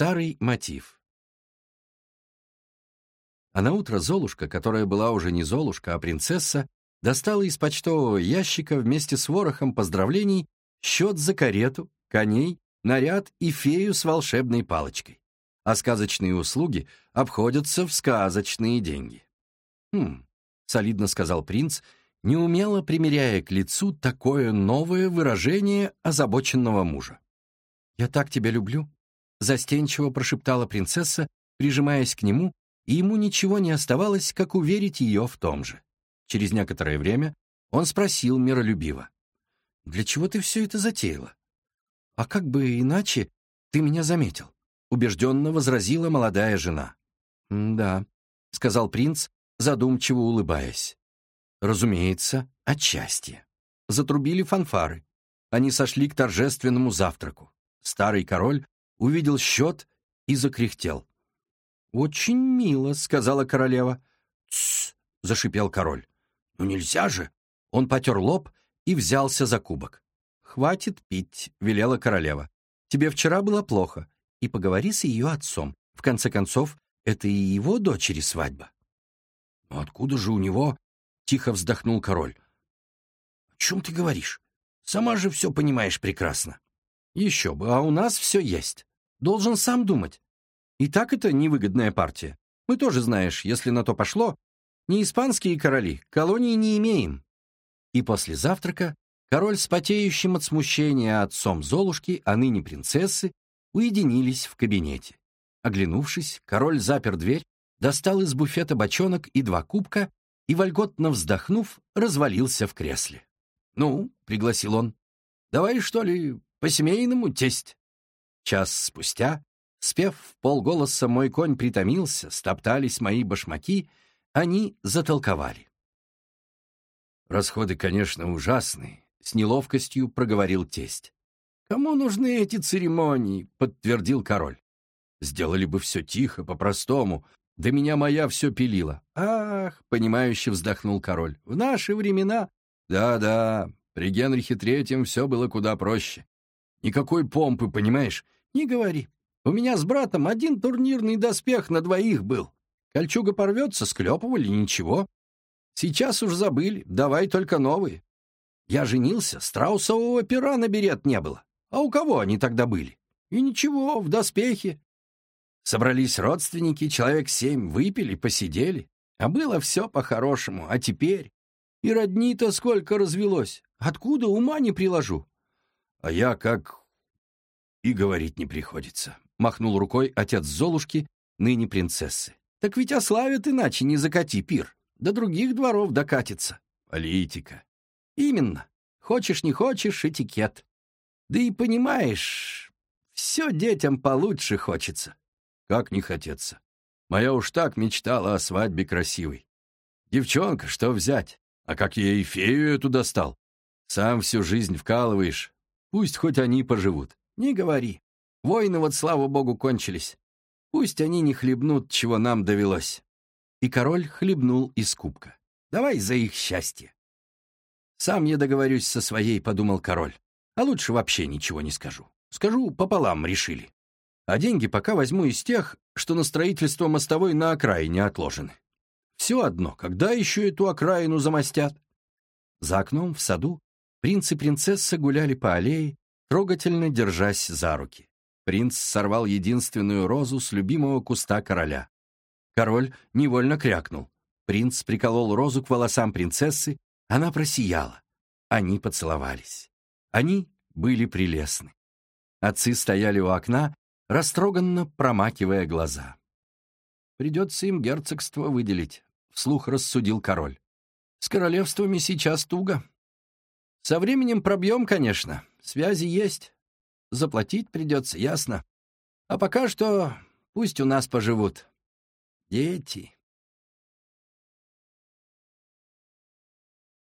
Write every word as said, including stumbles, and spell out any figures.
Старый мотив. А наутро Золушка, которая была уже не Золушка, а принцесса, достала из почтового ящика вместе с ворохом поздравлений счет за карету, коней, наряд и фею с волшебной палочкой. А сказочные услуги обходятся в сказочные деньги. «Хм», — солидно сказал принц, неумело примеряя к лицу такое новое выражение озабоченного мужа. «Я так тебя люблю», — застенчиво прошептала принцесса, прижимаясь к нему, и ему ничего не оставалось, как уверить ее в том же. Через некоторое время он спросил миролюбиво: «Для чего ты все это затеяла?» «А как бы иначе ты меня заметил?» — убежденно возразила молодая жена. «Да», — сказал принц, задумчиво улыбаясь. «Разумеется, от счастья». Затрубили фанфары. Они сошли к торжественному завтраку. Старый король увидел счет и закряхтел. «Очень мило», — сказала королева. «Тссс», — зашипел король. «Ну нельзя же!» Он потер лоб и взялся за кубок. «Хватит пить», — велела королева. «Тебе вчера было плохо. И поговори с ее отцом. В конце концов, это и его дочери свадьба». «Но откуда же у него?» — тихо вздохнул король. «О чем ты говоришь? Сама же все понимаешь прекрасно». «Еще бы, а у нас все есть. Должен сам думать. И так это невыгодная партия. Мы тоже, знаешь, если на то пошло, не испанские короли, колонии не имеем». И после завтрака король с потеющим от смущения отцом Золушки, а ныне принцессы, уединились в кабинете. Оглянувшись, король запер дверь, достал из буфета бочонок и два кубка и, вольготно вздохнув, развалился в кресле. «Ну», — пригласил он, — «давай, что ли, по-семейному, тесть». Час спустя, спев в полголоса «Мой конь притомился», «Стоптались мои башмаки», они затолковали. «Расходы, конечно, ужасные», — с неловкостью проговорил тесть. «Кому нужны эти церемонии?» — подтвердил король. «Сделали бы все тихо, по-простому. Да меня моя все пилила». «Ах», — понимающе вздохнул король, — «в наши времена...» «Да-да, при Генрихе Третьем все было куда проще. Никакой помпы, понимаешь?» «Не говори. У меня с братом один турнирный доспех на двоих был. Кольчуга порвется, склепывали, ничего. Сейчас уж забыли, давай только новые. Я женился, страусового пера на берет не было. А у кого они тогда были? И ничего, в доспехе. Собрались родственники, человек семь, выпили, посидели. А было все по-хорошему, а теперь... И родни-то сколько развелось. Откуда, ума не приложу». «А я как... и говорить не приходится», — махнул рукой отец Золушки, ныне принцессы. «Так ведь ославят иначе, не закати пир. До других дворов докатится». «Политика». «Именно. Хочешь, не хочешь, этикет. Да и понимаешь, все детям получше хочется». «Как не хотеться? Моя уж так мечтала о свадьбе красивой. Девчонка, что взять? А как я и фею эту достал? Сам всю жизнь вкалываешь. Пусть хоть они поживут». «Не говори. Войны вот, слава богу, кончились. Пусть они не хлебнут, чего нам довелось». И король хлебнул из кубка. «Давай за их счастье». «Сам я договорюсь со своей», — подумал король. «А лучше вообще ничего не скажу. Скажу, пополам решили. А деньги пока возьму из тех, что на строительство мостовой на окраине отложены. Все одно, когда еще эту окраину замостят?» За окном, в саду, принц и принцесса гуляли по аллее, трогательно держась за руки. Принц сорвал единственную розу с любимого куста короля. Король невольно крякнул. Принц приколол розу к волосам принцессы, она просияла. Они поцеловались. Они были прелестны. Отцы стояли у окна, растроганно промакивая глаза. «Придется им герцогство выделить», — вслух рассудил король. «С королевствами сейчас туго. Со временем пробьем, конечно, связи есть. Заплатить придется, ясно. А пока что пусть у нас поживут. Дети».